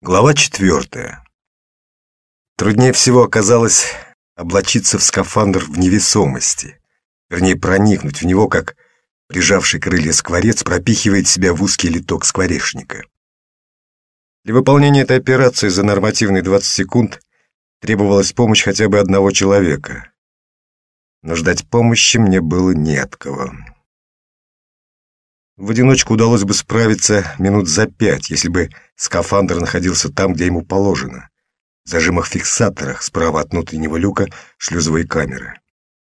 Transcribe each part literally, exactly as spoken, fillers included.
Глава четвертая. Труднее всего оказалось облачиться в скафандр в невесомости, вернее проникнуть в него, как прижавший крылья скворец пропихивает себя в узкий литок скворечника. Для выполнения этой операции за нормативные двадцать секунд требовалась помощь хотя бы одного человека, но ждать помощи мне было не от кого. В одиночку удалось бы справиться минут за пять, если бы скафандр находился там, где ему положено, в зажимах-фиксаторах справа от внутреннего люка шлюзовой камеры.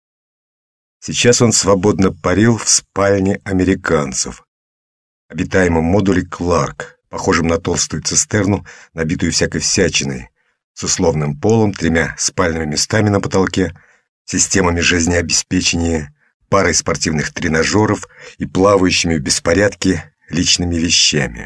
Сейчас он свободно парил в спальне американцев, обитаемом модуле «Кларк», похожем на толстую цистерну, набитую всякой всячиной, с условным полом, тремя спальными местами на потолке, системами жизнеобеспечения, парой спортивных тренажеров и плавающими в беспорядке личными вещами.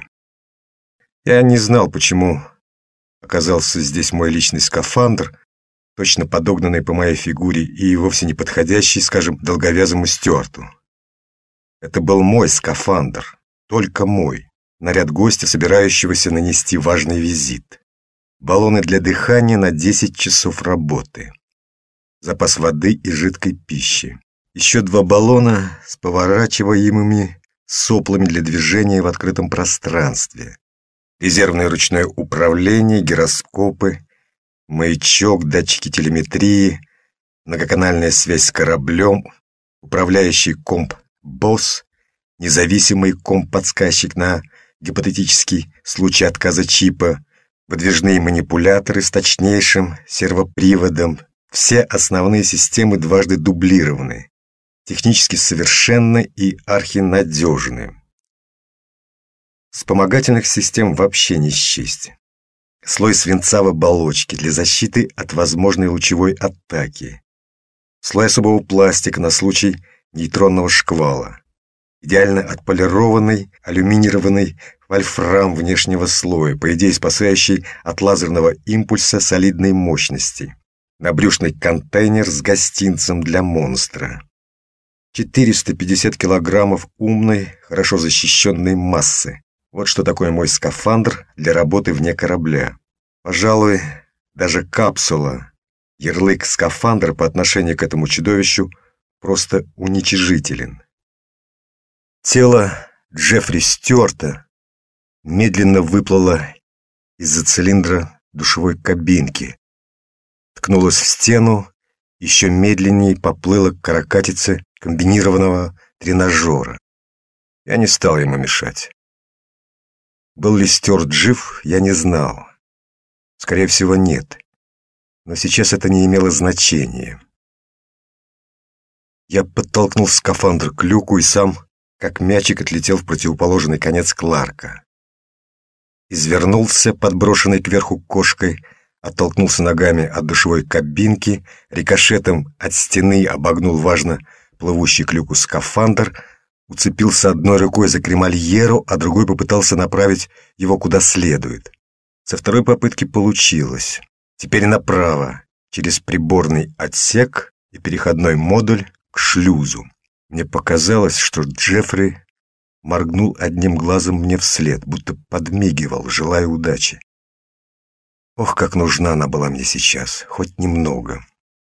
Я не знал, почему оказался здесь мой личный скафандр, точно подогнанный по моей фигуре и вовсе не подходящий, скажем, долговязому Стюарту. Это был мой скафандр, только мой, наряд гостя, собирающегося нанести важный визит. Баллоны для дыхания на десять часов работы, запас воды и жидкой пищи. Еще два баллона с поворачиваемыми соплами для движения в открытом пространстве. Резервное ручное управление, гироскопы, маячок, датчики телеметрии, многоканальная связь с кораблем, управляющий комп «Босс», независимый комп-подсказчик на гипотетический случай отказа чипа, выдвижные манипуляторы с точнейшим сервоприводом. Все основные системы дважды дублированы, технически совершенны и архинадежны. Вспомогательных систем вообще не счесть. Слой свинцовой оболочки для защиты от возможной лучевой атаки. Слой особого пластика на случай нейтронного шквала. Идеально отполированный алюминированный вольфрам внешнего слоя, по идее спасающий от лазерного импульса солидной мощности. Набрюшный контейнер с гостинцем для монстра. четыреста пятьдесят килограммов умной, хорошо защищенной массы. Вот что такое мой скафандр для работы вне корабля. Пожалуй, даже капсула, ярлык скафандра по отношению к этому чудовищу просто уничижителен. Тело Джеффри Стюарта медленно выплыло из-за цилиндра душевой кабинки, ткнулось в стену, еще медленнее поплыло к каракатице комбинированного тренажера. Я не стал ему мешать. Был ли Стюарт жив, я не знал. Скорее всего, нет. Но сейчас это не имело значения. Я подтолкнул скафандр к люку и сам, как мячик, отлетел в противоположный конец Кларка. Извернулся, подброшенный кверху кошкой, оттолкнулся ногами от душевой кабинки, рикошетом от стены обогнул важно плывущий к люку скафандр, уцепился одной рукой за кремальеру, а другой попытался направить его куда следует. Со второй попытки получилось. Теперь направо, через приборный отсек и переходной модуль к шлюзу. Мне показалось, что Джеффри моргнул одним глазом мне вслед, будто подмигивал, желая удачи. Ох, как нужна она была мне сейчас, хоть немного.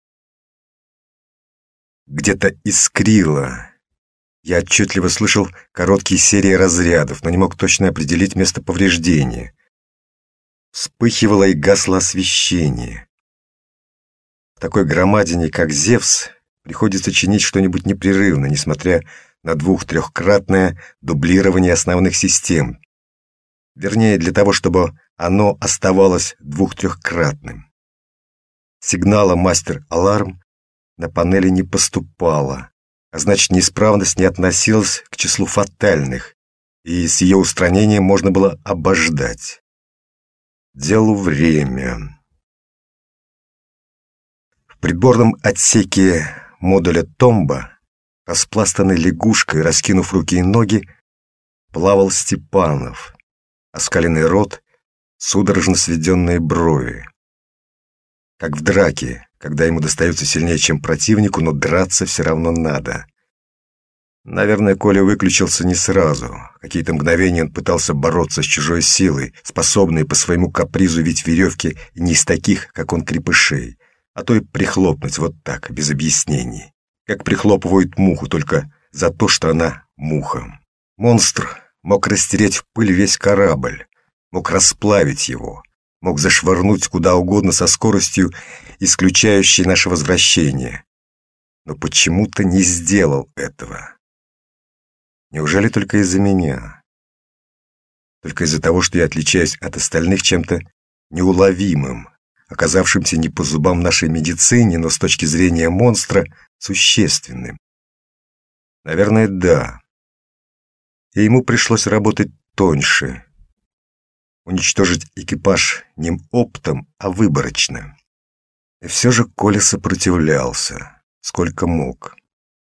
Где-то искрило. Я отчетливо слышал короткие серии разрядов, но не мог точно определить место повреждения. Вспыхивало и гасло освещение. В такой громадине, как Зевс, приходится чинить что-нибудь непрерывно, несмотря на двух-трехкратное дублирование основных систем. Вернее, для того, чтобы оно оставалось двух-трехкратным. Сигнала «Мастер-аларм» на панели не поступало, а значит, неисправность не относилась к числу фатальных, и с ее устранением можно было обождать. Делу время. В приборном отсеке модуля «Томба», распластанной лягушкой, раскинув руки и ноги, плавал Степанов, оскаленный рот, судорожно сведенные брови. Как в драке, когда ему достается сильнее, чем противнику, но драться все равно надо. Наверное, Коля выключился не сразу. Какие-то мгновения он пытался бороться с чужой силой, способной по своему капризу вить веревки и не из таких, как он, крепышей, а то и прихлопнуть вот так, без объяснений. Как прихлопывают муху, только за то, что она муха. Монстр мог растереть в пыль весь корабль, мог расплавить его, мог зашвырнуть куда угодно со скоростью, исключающей наше возвращение. Но почему-то не сделал этого. Неужели только из-за меня? Только из-за того, что я отличаюсь от остальных чем-то неуловимым, оказавшимся не по зубам нашей медицине, но с точки зрения монстра существенным? Наверное, да. И ему пришлось работать тоньше, уничтожить экипаж не оптом, а выборочно. И все же Коля сопротивлялся, сколько мог.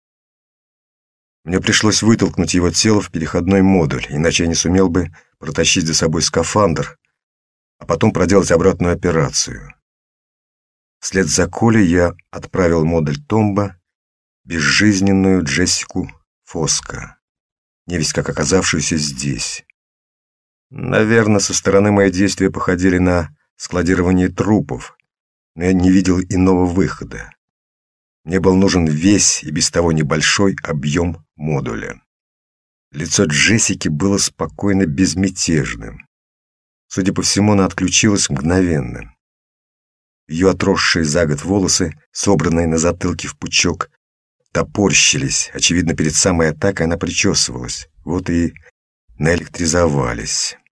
Мне пришлось вытолкнуть его тело в переходной модуль, иначе я не сумел бы протащить за собой скафандр, а потом проделать обратную операцию. Вслед за Колей я отправил модуль Томба безжизненную Джессику Фоско, невесть как оказавшуюся здесь. Наверное, со стороны мои действия походили на складирование трупов, но я не видел иного выхода. Мне был нужен весь и без того небольшой объем модуля. Лицо Джессики было спокойно безмятежным. Судя по всему, она отключилась мгновенно. Ее отросшие за год волосы, собранные на затылке в пучок, топорщились. Очевидно, перед самой атакой она причесывалась. Вот и наэлектризовались.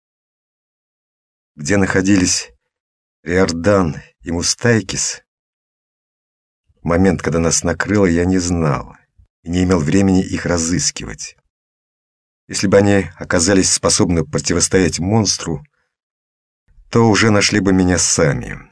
Где находились Риордан и Мустайкис, в момент, когда нас накрыло, я не знал и не имел времени их разыскивать. Если бы они оказались способны противостоять монстру, то уже нашли бы меня сами.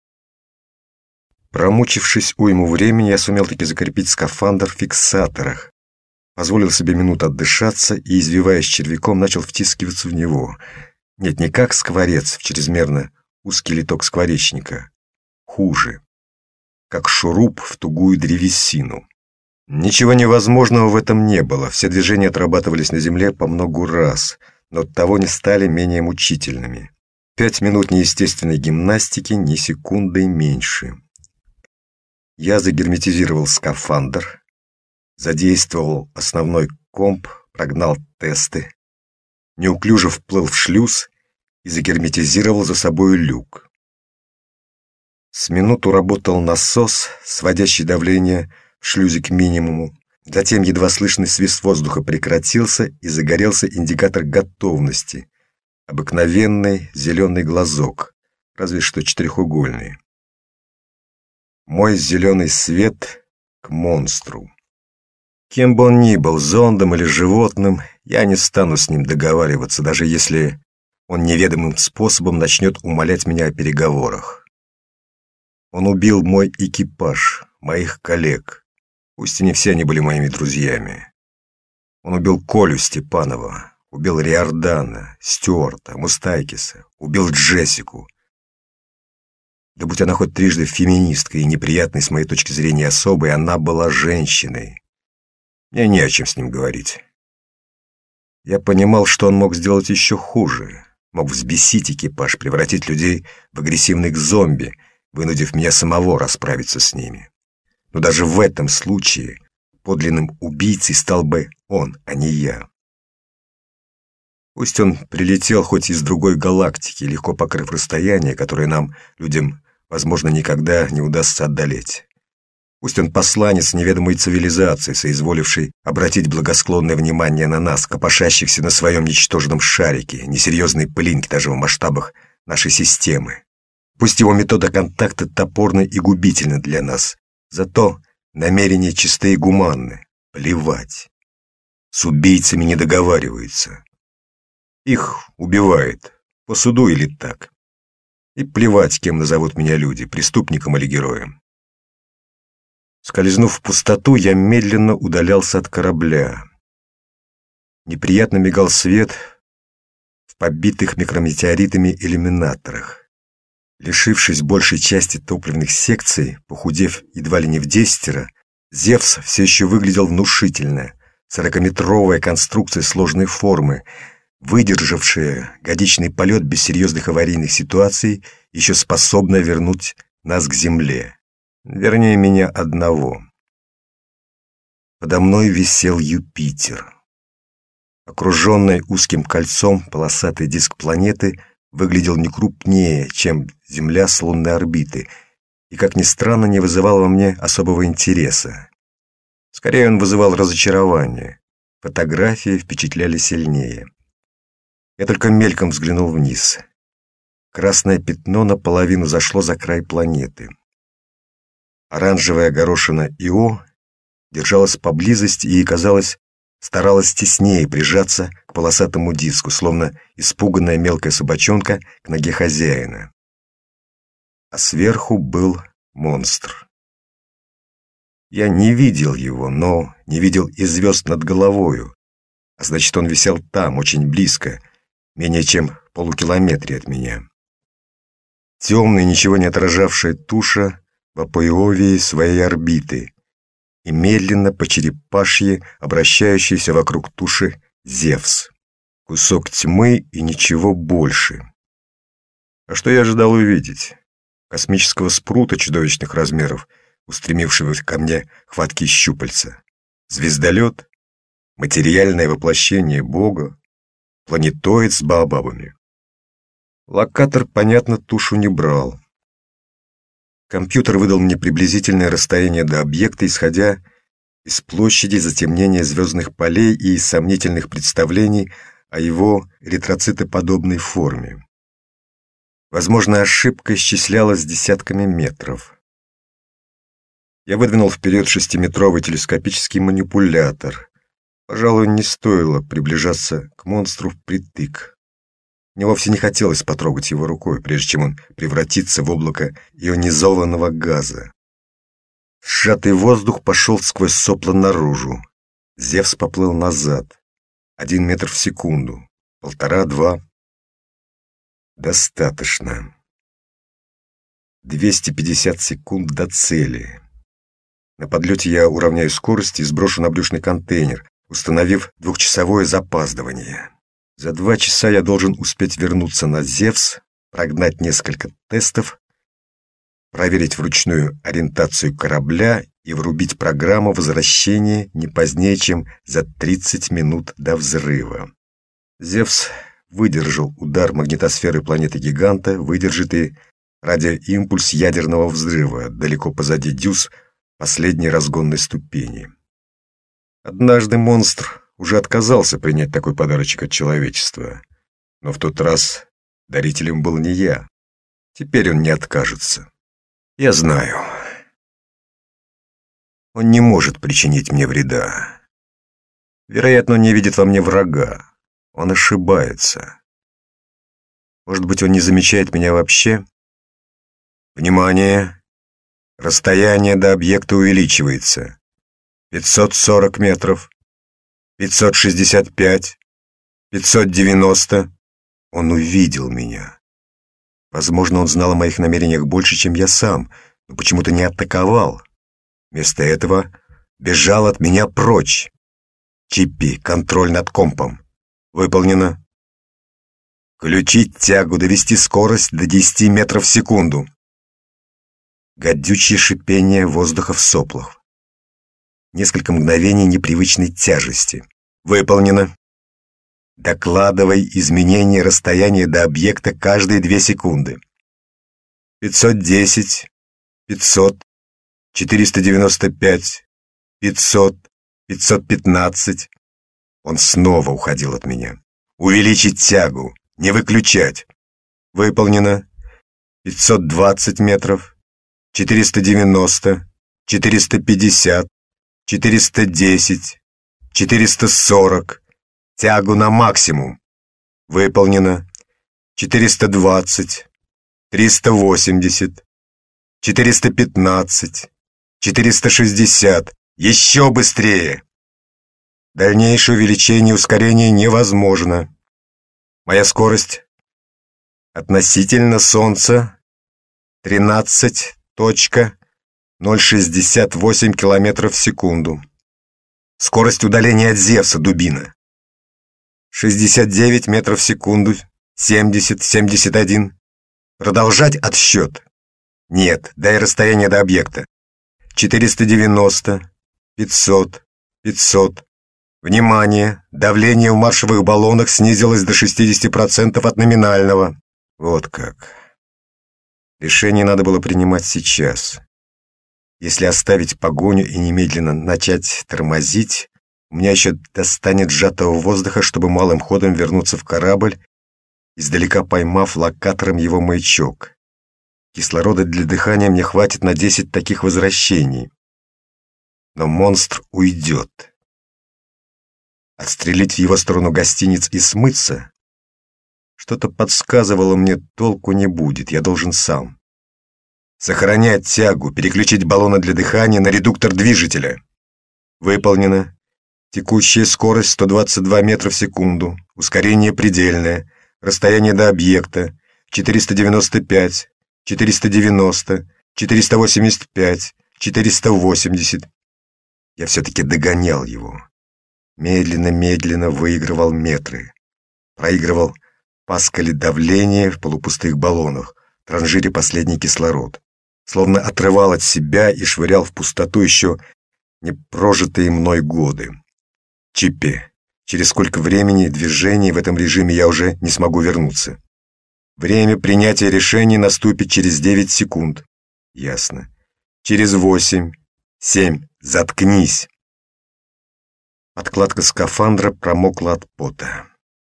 Промучившись уйму времени, я сумел таки закрепить скафандр в фиксаторах, позволил себе минуту отдышаться и, извиваясь червяком, начал втискиваться в него. Нет, не как скворец в чрезмерно узкий литок скворечника. Хуже. Как шуруп в тугую древесину. Ничего невозможного в этом не было. Все движения отрабатывались на земле по многу раз, но оттого не стали менее мучительными. Пять минут неестественной гимнастики, ни секундой меньше. Я загерметизировал скафандр, задействовал основной комп, прогнал тесты, неуклюже вплыл в шлюз и загерметизировал за собой люк. С минуту работал насос, сводящий давление в шлюзе к минимуму. Затем едва слышный свист воздуха прекратился, и загорелся индикатор готовности. Обыкновенный зеленый глазок, разве что четырехугольный. Мой зеленый свет к монстру. Кем бы он ни был, зондом или животным, я не стану с ним договариваться, даже если он неведомым способом начнет умолять меня о переговорах. Он убил мой экипаж, моих коллег. Пусть и не все они были моими друзьями. Он убил Колю Степанова, убил Риордана, Стюарта, Мустайкиса, убил Джессику. Да будь она хоть трижды феминисткой и неприятной с моей точки зрения особой, она была женщиной. Мне не о чем с ним говорить. Я понимал, что он мог сделать еще хуже. Мог взбесить экипаж, превратить людей в агрессивных зомби, вынудив меня самого расправиться с ними. Но даже в этом случае подлинным убийцей стал бы он, а не я. Пусть он прилетел хоть из другой галактики, легко покрыв расстояние, которое нам, людям, возможно, никогда не удастся одолеть. Пусть он посланец неведомой цивилизации, соизволивший обратить благосклонное внимание на нас, копошащихся на своем ничтожном шарике, несерьезной пылинки даже в масштабах нашей системы. Пусть его метода контакта топорна и губительна для нас, зато намерения чисты и гуманны. Плевать. С убийцами не договариваются. Их убивает, по суду или так. И плевать, кем назовут меня люди, преступником или героем. Скользнув в пустоту, я медленно удалялся от корабля. Неприятно мигал свет в побитых микрометеоритами иллюминаторах. Лишившись большей части топливных секций, похудев едва ли не в десятеро, Зевс все еще выглядел внушительно, Сорокаметровая конструкция сложной формы, выдержавшая годичный полет без серьезных аварийных ситуаций, еще способна вернуть нас к земле. Вернее, меня одного. Подо мной висел Юпитер. Окруженный узким кольцом полосатый диск планеты выглядел не крупнее, чем Земля с лунной орбиты, и, как ни странно, не вызывал во мне особого интереса. Скорее, он вызывал разочарование. Фотографии впечатляли сильнее. Я только мельком взглянул вниз. Красное пятно наполовину зашло за край планеты. Оранжевая горошина Ио держалась поблизости и, казалось, старалась теснее прижаться к полосатому диску, словно испуганная мелкая собачонка к ноге хозяина. А сверху был монстр. Я не видел его, но не видел и звезд над головою, а значит, он висел там, очень близко, менее чем в полукилометре от меня. Темная, ничего не отражавшая туша в апоеовии своей орбиты и медленно по черепашье обращающийся вокруг туши Зевс. Кусок тьмы и ничего больше. А что я ожидал увидеть? Космического спрута чудовищных размеров, устремившегося ко мне хваткие щупальца. Звездолет? Материальное воплощение Бога? Планетоид с баобабами? Локатор, понятно, тушу не брал. Компьютер выдал мне приблизительное расстояние до объекта, исходя из площади затемнения звездных полей и из сомнительных представлений о его эритроцитоподобной форме. Возможно, ошибка исчислялась десятками метров. Я выдвинул вперед шестиметровый телескопический манипулятор. Пожалуй, не стоило приближаться к монстру впритык. Мне вовсе не хотелось потрогать его рукой, прежде чем он превратится в облако ионизованного газа. Сжатый воздух пошел сквозь сопла наружу. Зевс поплыл назад. Один метр в секунду. Полтора-два. Достаточно. двести пятьдесят секунд до цели. На подлете я уравняю скорость и сброшу на брюшный контейнер, установив двухчасовое запаздывание. За два часа я должен успеть вернуться на Зевс, прогнать несколько тестов, проверить вручную ориентацию корабля и врубить программу возвращения не позднее, чем за тридцать минут до взрыва. Зевс выдержал удар магнитосферы планеты-гиганта, выдержит и радиоимпульс ядерного взрыва далеко позади Дюс последней разгонной ступени. Однажды монстр уже отказался принять такой подарочек от человечества, но в тот раз дарителем был не я. Теперь он не откажется. Я знаю. Он не может причинить мне вреда. Вероятно, он не видит во мне врага. Он ошибается. Может быть, он не замечает меня вообще? Внимание! Расстояние до объекта увеличивается. пятьсот сорок метров. пятьсот шестьдесят пять. пятьсот девяносто. Он увидел меня. Возможно, он знал о моих намерениях больше, чем я сам, но почему-то не атаковал. Вместо этого бежал от меня прочь. Чипи, контроль над компом. Выполнено. Включить тягу, довести скорость до десяти метров в секунду. Гадючее шипение воздуха в соплах. Несколько мгновений непривычной тяжести. Выполнено. Докладывай изменение расстояния до объекта каждые две секунды. пятьсот десять, пятьсот, четыреста девяносто пять, пятьсот, пятьсот пятнадцать. Он снова уходил от меня. Увеличить тягу, не выключать. Выполнено. пятьсот двадцать метров, четыреста девяносто, четыреста пятьдесят, четыреста десять, четыреста сорок. Тягу на максимум. Выполнено. четыреста двадцать, триста восемьдесят, четыреста пятнадцать, четыреста шестьдесят. Еще быстрее. Дальнейшее увеличение ускорения невозможно. Моя скорость относительно Солнца тринадцать точка ноль шестьдесят восемь километров в секунду. Скорость удаления от Зевса, дубина. шестьдесят девять метров в секунду. семьдесят, семьдесят один. Продолжать отсчет? Нет, дай расстояние до объекта. четыреста девяносто, пятьсот, пятьсот. Внимание! Давление в маршевых баллонах снизилось до шестидесяти процентов от номинального. Вот как. Решение надо было принимать сейчас. Если оставить погоню и немедленно начать тормозить, у меня еще достанет сжатого воздуха, чтобы малым ходом вернуться в корабль, издалека поймав локатором его маячок. Кислорода для дыхания мне хватит на десять таких возвращений. Но монстр уйдет. Отстрелить в его сторону гостиниц и смыться? Что-то подсказывало мне, толку не будет, я должен сам. Сохранять тягу, переключить баллоны для дыхания на редуктор движителя. Выполнено. Текущая скорость сто двадцать два метра в секунду, ускорение предельное, расстояние до объекта четыреста девяносто пять, четыреста девяносто, четыреста восемьдесят пять, четыреста восемьдесят. Я все-таки догонял его. Медленно-медленно выигрывал метры. Проигрывал паскали давления в полупустых баллонах, в транжире последний кислород. Словно отрывал от себя и швырял в пустоту еще непрожитые мной годы. Чипе, через сколько времени движений в этом режиме я уже не смогу вернуться? Время принятия решений наступит через девять секунд. Ясно. Через восемь, семь. Заткнись. Подкладка скафандра промокла от пота.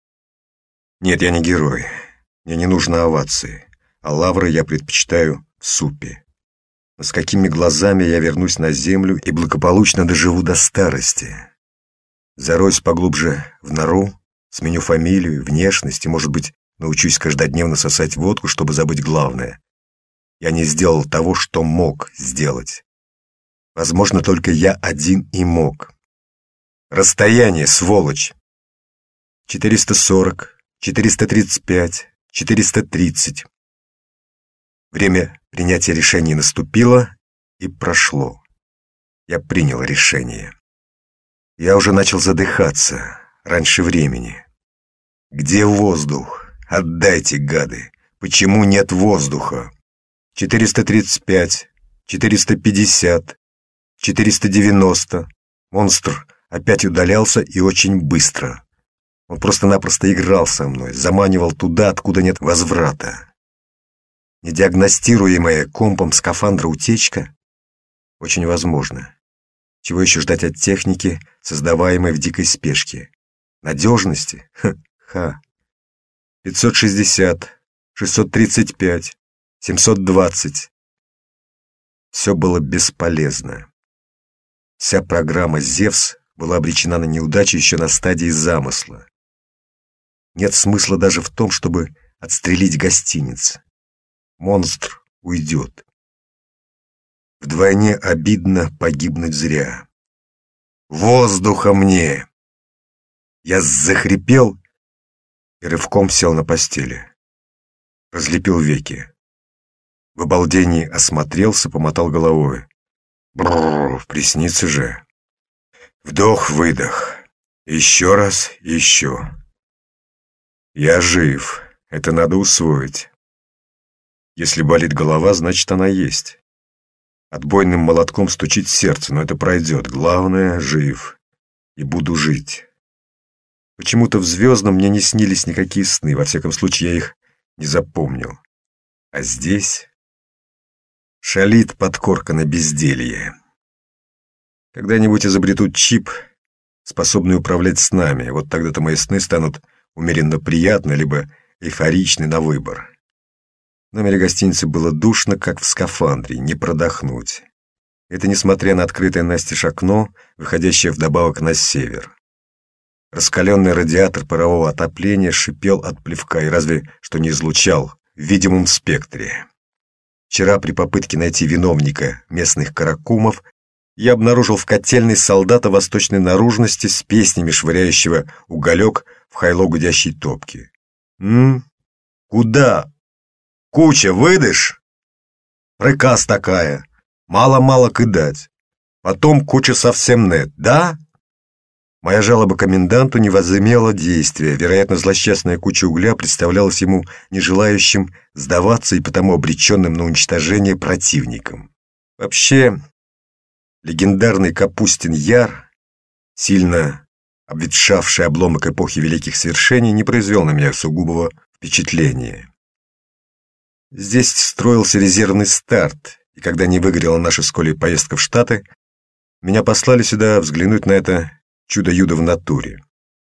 Нет, я не герой. Мне не нужно овации. А лавры я предпочитаю в супе. Но с какими глазами я вернусь на землю и благополучно доживу до старости? Зароюсь поглубже в нору, сменю фамилию, внешность и, может быть, научусь каждодневно сосать водку, чтобы забыть главное. Я не сделал того, что мог сделать. Возможно, только я один и мог. Расстояние, сволочь. четыреста сорок, четыреста тридцать пять, четыреста тридцать. Время принятия решений наступило и прошло. Я принял решение. Я уже начал задыхаться раньше времени. Где воздух? Отдайте, гады! Почему нет воздуха? четыреста тридцать пять, четыреста пятьдесят, четыреста девяносто. Монстр опять удалялся и очень быстро. Он просто-напросто играл со мной, заманивал туда, откуда нет возврата. Недиагностируемая компом скафандра утечка? Очень возможно. Чего еще ждать от техники, создаваемой в дикой спешке? Надежности? Ха-ха. пятьсот шестьдесят, шестьсот тридцать пять, семьсот двадцать. Все было бесполезно. Вся программа «Зевс» была обречена на неудачу еще на стадии замысла. Нет смысла даже в том, чтобы отстрелить гостиниц. Монстр уйдет. Вдвойне обидно погибнуть зря. Воздуха мне! Я захрипел и рывком сел на постели. Разлепил веки. В обалдении осмотрелся, помотал головой. Бррр, приснится же. Вдох-выдох. Еще раз, еще. Я жив. Это надо усвоить. Если болит голова, значит, она есть. Отбойным молотком стучит сердце, но это пройдет. Главное, жив. И буду жить. Почему-то в звездном мне не снились никакие сны. Во всяком случае, я их не запомнил. А здесь шалит подкорка на безделье. Когда-нибудь изобретут чип, способный управлять снами. Вот тогда-то мои сны станут умеренно приятны, либо эйфоричны на выбор. В номере гостиницы было душно, как в скафандре, не продохнуть. Это несмотря на открытое настежь окно, выходящее вдобавок на север. Раскаленный радиатор парового отопления шипел от плевка и разве что не излучал в видимом спектре. Вчера при попытке найти виновника местных каракумов я обнаружил в котельной солдата восточной наружности с песнями, швыряющего уголек в хайло гудящей топки. «М? Куда? Куча, выдашь? Приказ такая. Мало-мало кидать. Потом куча совсем нет, да? Моя жалоба коменданту не возымела действия. Вероятно, злосчастная куча угля представлялась ему не желающим сдаваться и потому обреченным на уничтожение противником. Вообще, легендарный Капустин Яр, сильно обветшавший обломок эпохи великих свершений, не произвел на меня сугубого впечатления. Здесь строился резервный старт, и когда не выгорела наша с Колей поездка в Штаты, меня послали сюда взглянуть на это чудо-юдо в натуре.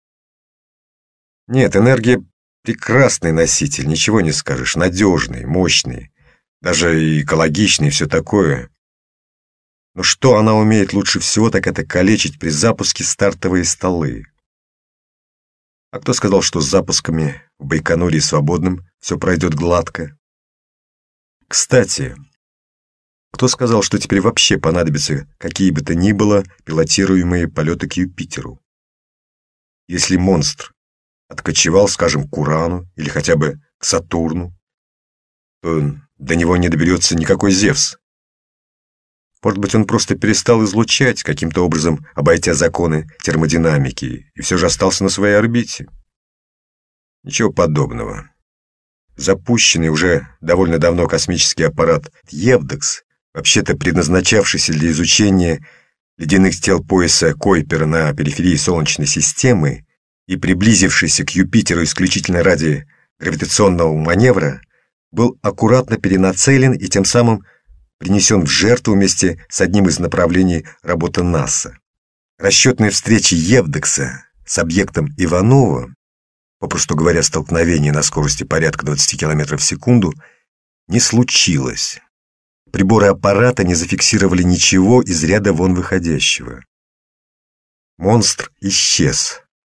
Нет, энергия — прекрасный носитель, ничего не скажешь, надежный, мощный, даже экологичный и все такое. Но что она умеет лучше всего, так это калечить при запуске стартовые столы. А кто сказал, что с запусками в Байконуре и Свободном все пройдет гладко? Кстати, кто сказал, что теперь вообще понадобятся какие бы то ни было пилотируемые полеты к Юпитеру? Если монстр откочевал, скажем, к Урану или хотя бы к Сатурну, то до него не доберется никакой Зевс. Может быть, он просто перестал излучать, каким-то образом обойдя законы термодинамики, и все же остался на своей орбите? Ничего подобного. Запущенный уже довольно давно космический аппарат Евдокс, вообще-то предназначавшийся для изучения ледяных тел пояса Койпера на периферии Солнечной системы и приблизившийся к Юпитеру исключительно ради гравитационного маневра, был аккуратно перенацелен и тем самым принесен в жертву вместе с одним из направлений работы НАСА. Расчетной встречи Евдокса с объектом Иванова, попросту говоря, столкновение на скорости порядка двадцати километров в секунду, не случилось. Приборы аппарата не зафиксировали ничего из ряда вон выходящего. Монстр исчез.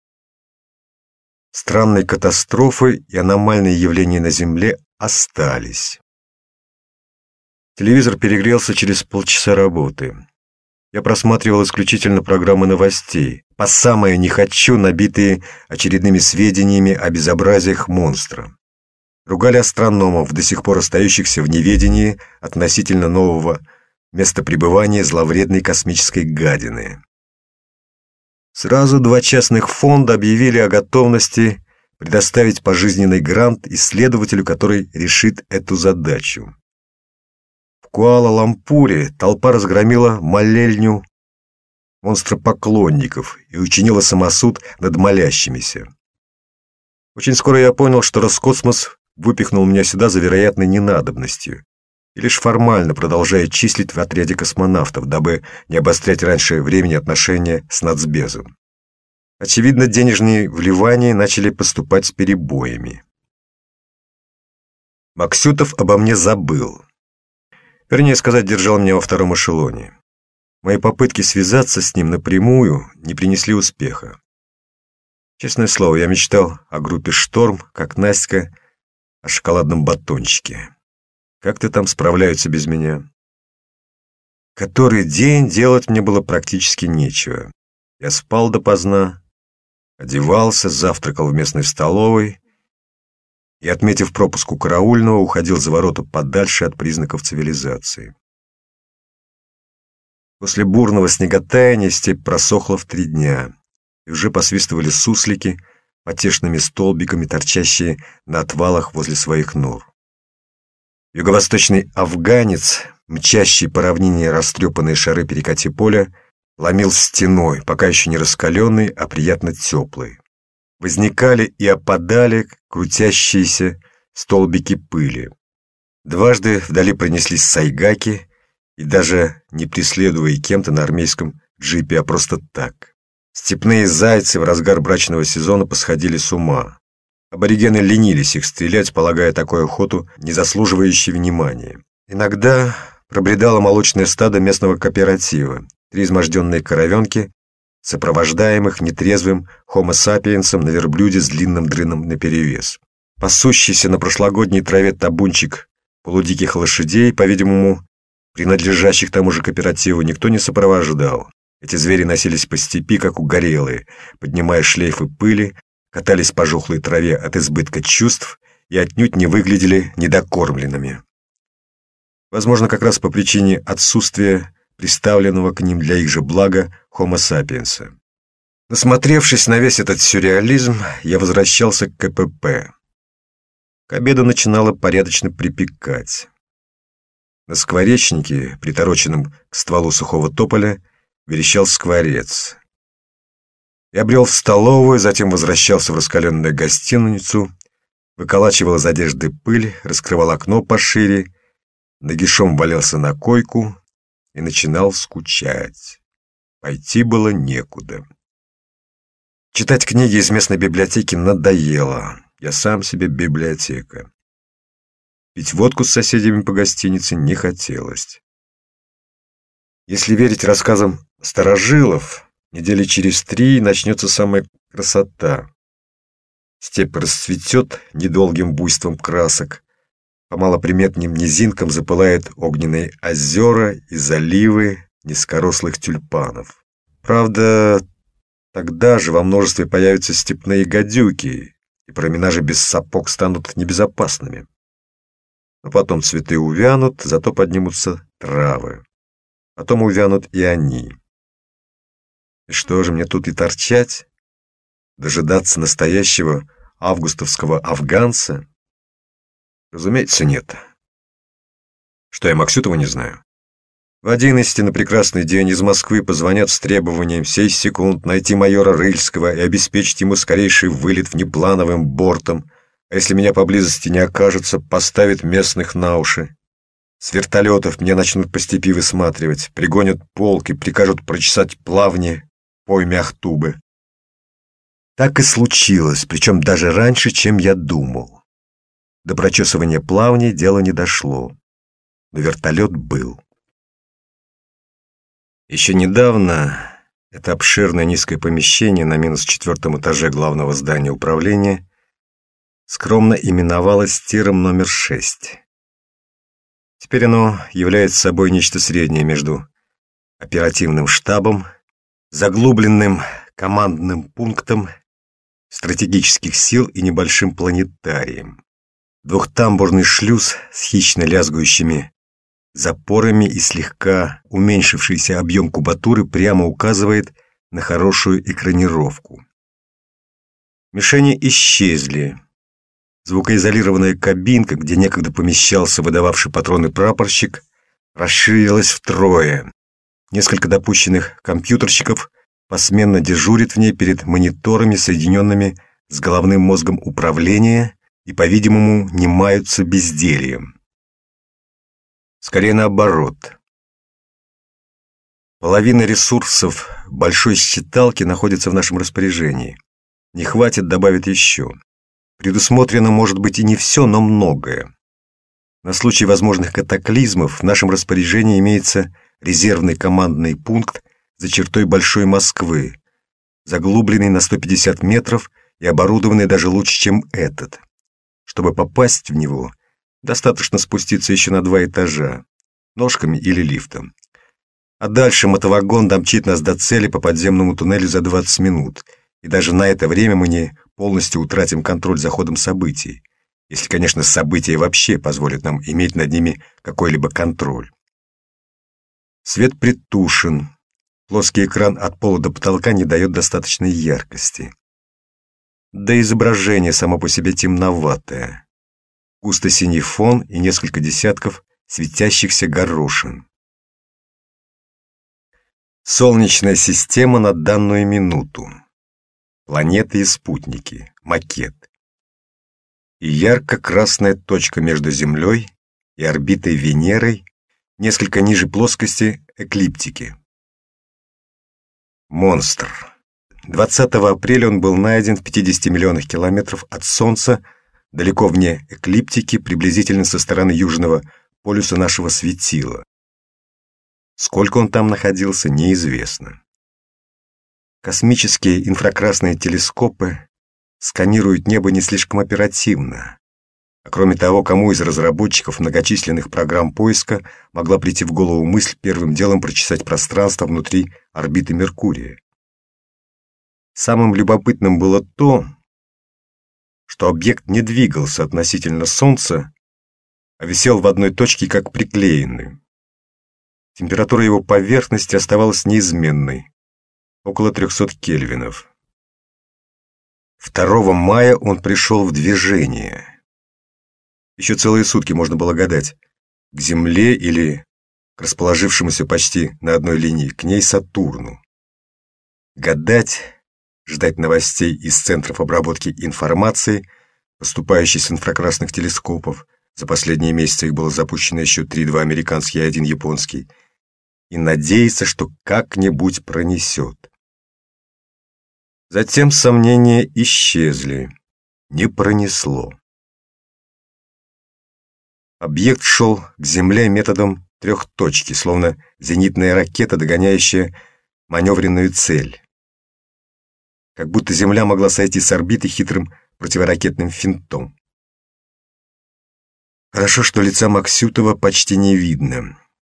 Странные катастрофы и аномальные явления на Земле остались. Телевизор перегрелся через полчаса работы. Я просматривал исключительно программы новостей, по самое не хочу, набитые очередными сведениями о безобразиях монстра. Ругали астрономов, до сих пор остающихся в неведении относительно нового места пребывания зловредной космической гадины. Сразу два частных фонда объявили о готовности предоставить пожизненный грант исследователю, который решит эту задачу. В Куала-Лумпуре толпа разгромила молельню монстропоклонников и учинила самосуд над молящимися. Очень скоро я понял, что Роскосмос выпихнул меня сюда за вероятной ненадобностью и лишь формально продолжает числить в отряде космонавтов, дабы не обострять раньше времени отношения с нацбезом. Очевидно, денежные вливания начали поступать с перебоями. Максютов обо мне забыл. Вернее сказать, держал меня во втором эшелоне. Мои попытки связаться с ним напрямую не принесли успеха. Честное слово, я мечтал о группе «Шторм», как Настя о шоколадном батончике. Как-то там справляются без меня. Который день делать мне было практически нечего. Я спал допоздна, одевался, завтракал в местной столовой и, отметив пропуск у караульного, уходил за ворота подальше от признаков цивилизации. После бурного снеготаяния степь просохла в три дня, и уже посвистывали суслики, потешными столбиками, торчащие на отвалах возле своих нор. Юго-восточный афганец, мчащий по равнине растрепанные шары перекати поля, ломил стеной, пока еще не раскаленный, а приятно теплый. Возникали и опадали крутящиеся столбики пыли. Дважды вдали пронеслись сайгаки, и даже не преследуя кем-то на армейском джипе, а просто так. Степные зайцы в разгар брачного сезона посходили с ума. Аборигены ленились их стрелять, полагая такую охоту не заслуживающей внимания. Иногда пробредало молочное стадо местного кооператива, три изможденные коровенки, сопровождаемых нетрезвым хомо сапиенсом на верблюде с длинным дрыном наперевес. Пасущийся на прошлогодней траве табунчик полудиких лошадей, по-видимому, принадлежащих тому же кооперативу, никто не сопровождал. Эти звери носились по степи, как угорелые, поднимая шлейфы пыли, катались по жухлой траве от избытка чувств и отнюдь не выглядели недокормленными. Возможно, как раз по причине отсутствия приставленного к ним для их же блага хомо сапиенса. Насмотревшись на весь этот сюрреализм, я возвращался к КПП. К обеду начинало порядочно припекать. На скворечнике, притороченном к стволу сухого тополя, верещал скворец. Я брел в столовую, затем возвращался в раскаленную гостиницу, выколачивал из одежды пыль, раскрывал окно пошире, нагишом валялся на койку и начинал скучать. Пойти было некуда. Читать книги из местной библиотеки надоело. Я сам себе библиотека. Пить водку с соседями по гостинице не хотелось. Если верить рассказам старожилов, недели через три начнется самая красота. Степь расцветет недолгим буйством красок, по малоприметным низинкам запылают огненные озера и заливы низкорослых тюльпанов. Правда, тогда же во множестве появятся степные гадюки, и променажи без сапог станут небезопасными. Но потом цветы увянут, зато поднимутся травы. Потом увянут и они. И что же, мне тут и торчать? Дожидаться настоящего августовского афганца? Разумеется, нет. Что, я Максютова не знаю? В один истинно прекрасный день из Москвы позвонят с требованием сей секунд найти майора Рыльского и обеспечить ему скорейший вылет внеплановым бортом, а если меня поблизости не окажется, поставят местных на уши. С вертолетов меня начнут по степи высматривать, пригонят полк и прикажут прочесать плавни пойме Ахтубы. Так и случилось, причем даже раньше, чем я думал. До прочесывания плавней дело не дошло, но вертолет был. Еще недавно это обширное низкое помещение на минус четвертом этаже главного здания управления скромно именовалось тиром номер шесть. Теперь оно является собой нечто среднее между оперативным штабом, заглубленным командным пунктом стратегических сил и небольшим планетарием. Двухтамбурный шлюз с хищно лязгающими запорами и слегка уменьшившийся объем кубатуры прямо указывает на хорошую экранировку. Мишени исчезли. Звукоизолированная кабинка, где некогда помещался выдававший патроны прапорщик, расширилась втрое. Несколько допущенных компьютерщиков посменно дежурят в ней перед мониторами, соединенными с головным мозгом управления, и, по-видимому, не маются бездельем. Скорее наоборот. Половина ресурсов большой считалки находится в нашем распоряжении. Не хватит, добавит еще. Предусмотрено, может быть, и не все, но многое. На случай возможных катаклизмов в нашем распоряжении имеется резервный командный пункт за чертой Большой Москвы, заглубленный на сто пятьдесят метров и оборудованный даже лучше, чем этот. Чтобы попасть в него, достаточно спуститься еще на два этажа, ножками или лифтом. А дальше мотовагон домчит нас до цели по подземному туннелю за двадцать минут, и даже на это время мы не полностью утратим контроль за ходом событий, если, конечно, события вообще позволят нам иметь над ними какой-либо контроль. Свет притушен, плоский экран от пола до потолка не дает достаточной яркости. Да изображение само по себе темноватое. Густо-синий фон и несколько десятков светящихся горошин. Солнечная система на данную минуту. Планеты и спутники. Макет. И ярко-красная точка между Землей и орбитой Венерой, несколько ниже плоскости эклиптики. Монстр. двадцатого апреля он был найден в пятидесяти миллионах километров от Солнца, далеко вне эклиптики, приблизительно со стороны южного полюса нашего светила. Сколько он там находился, неизвестно. Космические инфракрасные телескопы сканируют небо не слишком оперативно. А кроме того, кому из разработчиков многочисленных программ поиска могла прийти в голову мысль первым делом прочесать пространство внутри орбиты Меркурия? Самым любопытным было то, что объект не двигался относительно Солнца, а висел в одной точке как приклеенный. Температура его поверхности оставалась неизменной. около трехсот кельвинов. второго мая он пришел в движение. Еще целые сутки можно было гадать, к Земле или к расположившемуся почти на одной линии к ней Сатурну. Гадать, ждать новостей из центров обработки информации, поступающей с инфракрасных телескопов. За последние месяцы их было запущено еще три-два американских и один японский. И надеяться, что как-нибудь пронесет. Затем сомнения исчезли. Не пронесло. Объект шел к Земле методом трехточки, словно зенитная ракета, догоняющая маневренную цель. Как будто Земля могла сойти с орбиты хитрым противоракетным финтом. Хорошо, что лица Максютова почти не видно.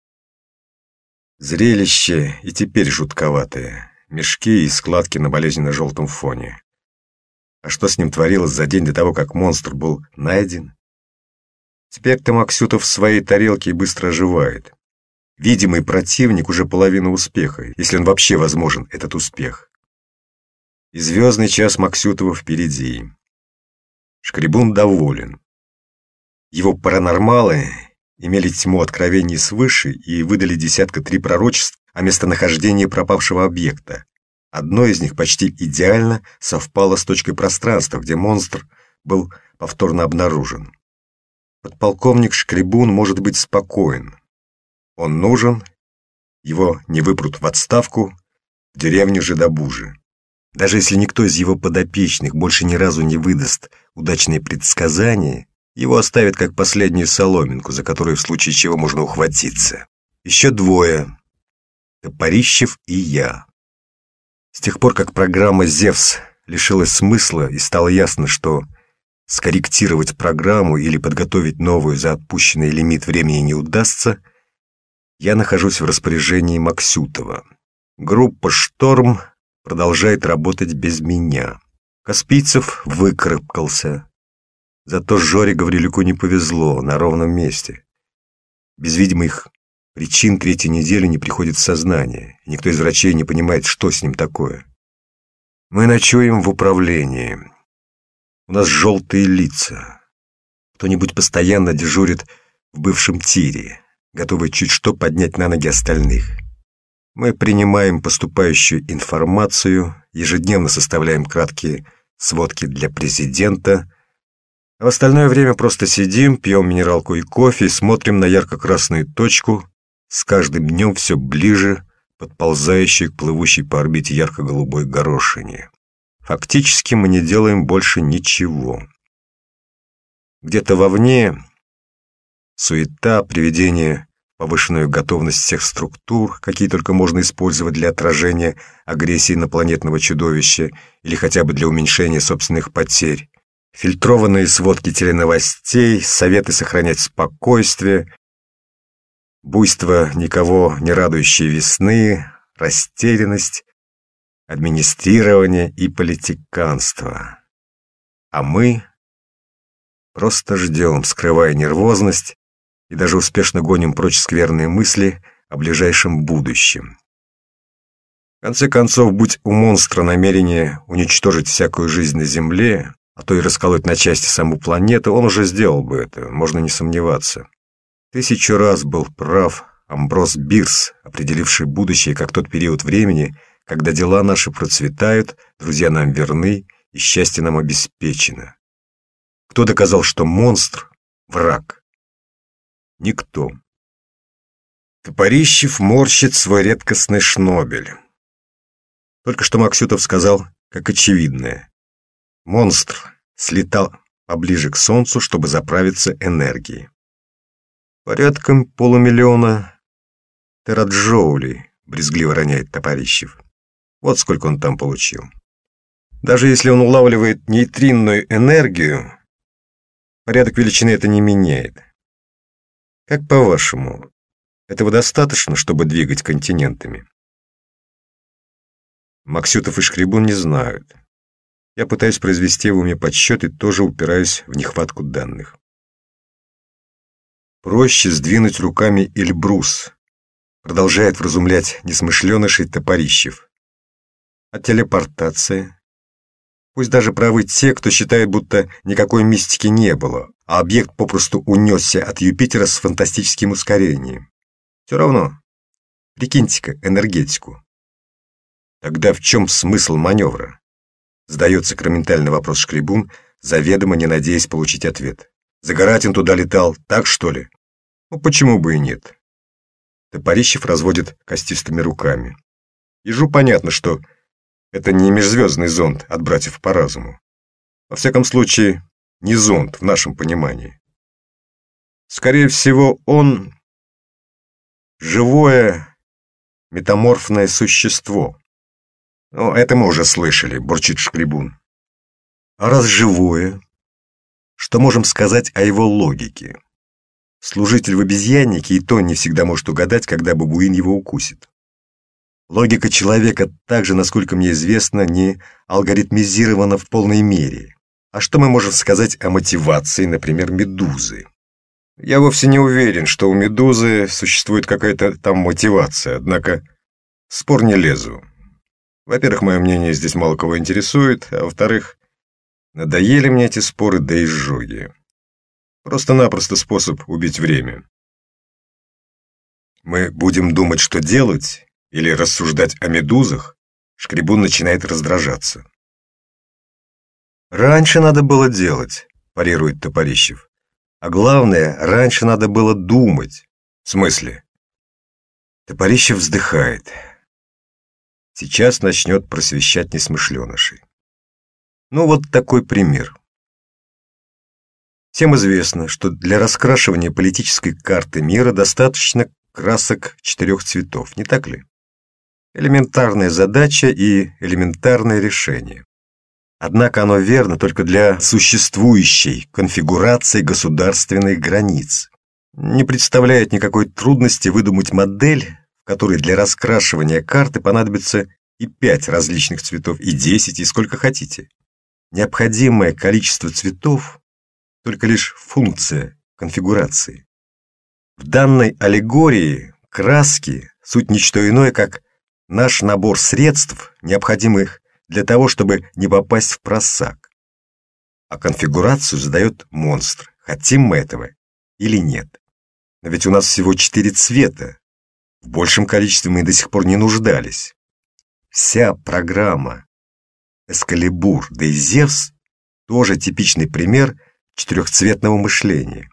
Зрелище и теперь жутковатое. Мешки и складки на болезненно-желтом фоне. А что с ним творилось за день до того, как монстр был найден? Теперь-то Максютов в своей тарелке быстро оживает. Видимый противник уже половина успеха, если он вообще возможен, этот успех. И звездный час Максютова впереди. Шкребун доволен. Его паранормалы имели тьму откровений свыше и выдали десятка три пророчеств о местонахождении пропавшего объекта. Одно из них почти идеально совпало с точкой пространства, где монстр был повторно обнаружен. Подполковник Шкребун может быть спокоен. Он нужен, его не выпрут в отставку, в деревню Жидобужи. Даже если никто из его подопечных больше ни разу не выдаст удачные предсказания, его оставят как последнюю соломинку, за которую в случае чего можно ухватиться. Еще двое. Топорищев и я. С тех пор, как программа «Зевс» лишилась смысла и стало ясно, что скорректировать программу или подготовить новую за отпущенный лимит времени не удастся, я нахожусь в распоряжении Максютова. Группа «Шторм» продолжает работать без меня. Каспийцев выкарабкался. Зато Жоре Гаврилюку не повезло, на ровном месте. Без видимых причин третьей недели не приходит в сознание. Никто из врачей не понимает, что с ним такое. Мы ночуем в управлении. У нас желтые лица. Кто-нибудь постоянно дежурит в бывшем тире, готовый чуть что поднять на ноги остальных. Мы принимаем поступающую информацию, ежедневно составляем краткие сводки для президента, а в остальное время просто сидим, пьем минералку и кофе и смотрим на ярко-красную точку, с каждым днем все ближе подползающей к плывущей по орбите ярко-голубой горошине. Фактически мы не делаем больше ничего. Где-то вовне суета, приведение в повышенную готовность всех структур, какие только можно использовать для отражения агрессии инопланетного чудовища или хотя бы для уменьшения собственных потерь, фильтрованные сводки теленовостей, советы сохранять спокойствие, буйство никого не радующей весны, растерянность, администрирование и политиканство. А мы просто ждем, скрывая нервозность, и даже успешно гоним прочь скверные мысли о ближайшем будущем. В конце концов, будь у монстра намерение уничтожить всякую жизнь на Земле, а то и расколоть на части саму планету, он уже сделал бы это, можно не сомневаться. Тысячу раз был прав Амброс Бирс, определивший будущее как тот период времени, когда дела наши процветают, друзья нам верны и счастье нам обеспечено. Кто доказал, что монстр — враг? Никто. Топорищев морщит свой редкостный шнобель. Только что Максютов сказал, как очевидное. Монстр слетал поближе к Солнцу, чтобы заправиться энергией. Порядком полумиллиона тераджоулей, брезгливо роняет Топорищев. Вот сколько он там получил. Даже если он улавливает нейтринную энергию, порядок величины это не меняет. Как по-вашему, этого достаточно, чтобы двигать континентами? Максютов и Шкребун не знают. Я пытаюсь произвести в уме подсчет и тоже упираюсь в нехватку данных. Проще сдвинуть руками Эльбрус, продолжает вразумлять несмышленышей Топорищев. А телепортация? Пусть даже правы те, кто считает, будто никакой мистики не было, а объект попросту унесся от Юпитера с фантастическим ускорением. Все равно. Прикиньте-ка энергетику. Тогда в чем смысл маневра? Задает сакраментальный вопрос Шкребун, заведомо не надеясь получить ответ. Загоратин туда летал, так что ли? Ну, почему бы и нет? Топорищев разводит костистыми руками. Ежу понятно, что это не межзвездный зонд от братьев по разуму. Во всяком случае, не зонд в нашем понимании. Скорее всего, он живое метаморфное существо. Ну, это мы уже слышали, бурчит Шкребун. А раз живое, что можем сказать о его логике? Служитель в обезьяннике и то не всегда может угадать, когда бабуин его укусит. Логика человека также, насколько мне известно, не алгоритмизирована в полной мере. А что мы можем сказать о мотивации, например, медузы? Я вовсе не уверен, что у медузы существует какая-то там мотивация, однако в спор не лезу. Во-первых, мое мнение здесь мало кого интересует, а во-вторых, надоели мне эти споры да изжоги. Просто-напросто способ убить время. Мы будем думать, что делать, или рассуждать о медузах, Шкребун начинает раздражаться. «Раньше надо было делать», – парирует Топорищев. «А главное, раньше надо было думать». «В смысле?» Топорищев вздыхает. Сейчас начнет просвещать несмышленышей. Ну вот такой пример. Всем известно, что для раскрашивания политической карты мира достаточно красок четырех цветов, не так ли? Элементарная задача и элементарное решение. Однако оно верно только для существующей конфигурации государственных границ. Не представляет никакой трудности выдумать модель, в которой для раскрашивания карты понадобится и пять различных цветов, и десять, и сколько хотите. Необходимое количество цветов – только лишь функция конфигурации. В данной аллегории краски – суть не что иное, как наш набор средств, необходимых для того, чтобы не попасть в просак. А конфигурацию задает монстр, хотим мы этого или нет. Но ведь у нас всего четыре цвета. В большем количестве мы до сих пор не нуждались. Вся программа Эскалибур, да и Зевс тоже типичный пример четырехцветного мышления.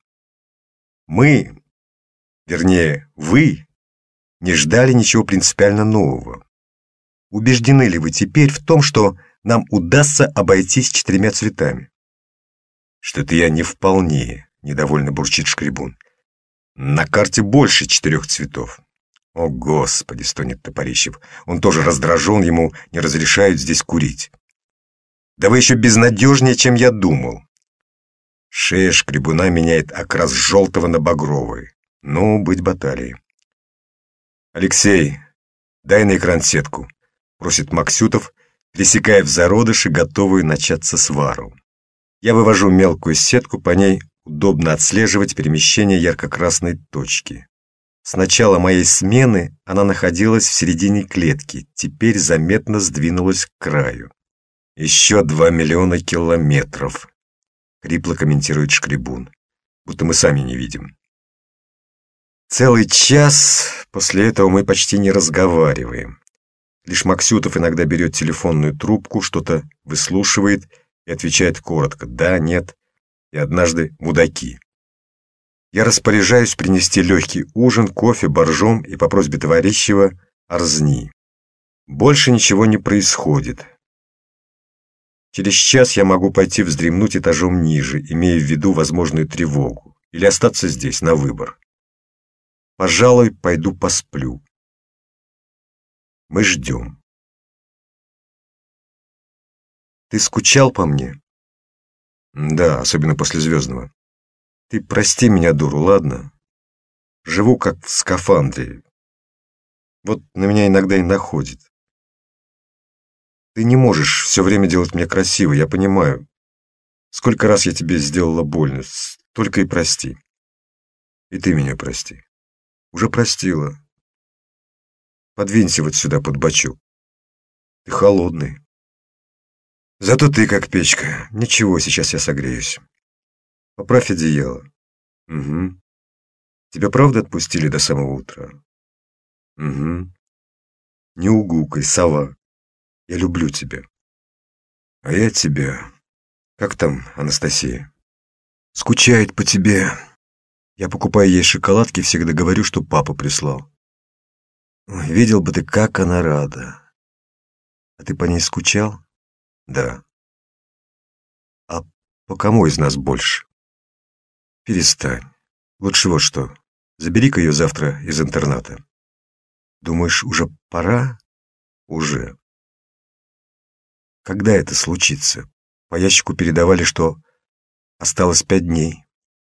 Мы, вернее, вы, не ждали ничего принципиально нового. Убеждены ли вы теперь в том, что нам удастся обойтись четырьмя цветами? Что-то я не вполне, недовольно бурчит Шкребун. На карте больше четырех цветов. О, Господи, стонет Топорищев. Он тоже раздражен, ему не разрешают здесь курить. Да вы еще безнадежнее, чем я думал. Шея Шкребуна меняет окрас желтого на багровый. Ну, быть баталией. «Алексей, дай на экран сетку», — просит Максютов, пересекая в зародыши, готовую начаться свару. Я вывожу мелкую сетку, по ней удобно отслеживать перемещение ярко-красной точки. С начала моей смены она находилась в середине клетки, теперь заметно сдвинулась к краю. «Еще два миллиона километров», — хрипло комментирует Шкребун, будто мы сами не видим. Целый час после этого мы почти не разговариваем. Лишь Максютов иногда берет телефонную трубку, что-то выслушивает и отвечает коротко «да», «нет» и однажды «мудаки». Я распоряжаюсь принести легкий ужин, кофе, боржом и по просьбе Товарищева орзни. Больше ничего не происходит. Через час я могу пойти вздремнуть этажом ниже, имея в виду возможную тревогу, или остаться здесь, на выбор. Пожалуй, пойду посплю. Мы ждем. Ты скучал по мне? Да, особенно после Звездного. Ты прости меня, дуру, ладно? Живу как в скафандре. Вот на меня иногда и находит. Ты не можешь все время делать меня красиво, я понимаю. Сколько раз я тебе сделала больно, столько и прости. И ты меня прости. Уже простила. Подвинься вот сюда под бочок. Ты холодный. Зато ты как печка. Ничего, сейчас я согреюсь. Поправь одеяло. Угу. Тебя правда отпустили до самого утра? Угу. Не угукай, сова. Я люблю тебя. А я тебя. Как там Анастасия? Скучает по тебе. Я покупаю ей шоколадки, всегда говорю, что папа прислал. Ой, видел бы ты, как она рада. А ты по ней скучал? Да. А по кому из нас больше? Перестань. Лучше вот что. Забери-ка ее завтра из интерната. Думаешь, уже пора? Уже. Когда это случится? По ящику передавали, что осталось пять дней.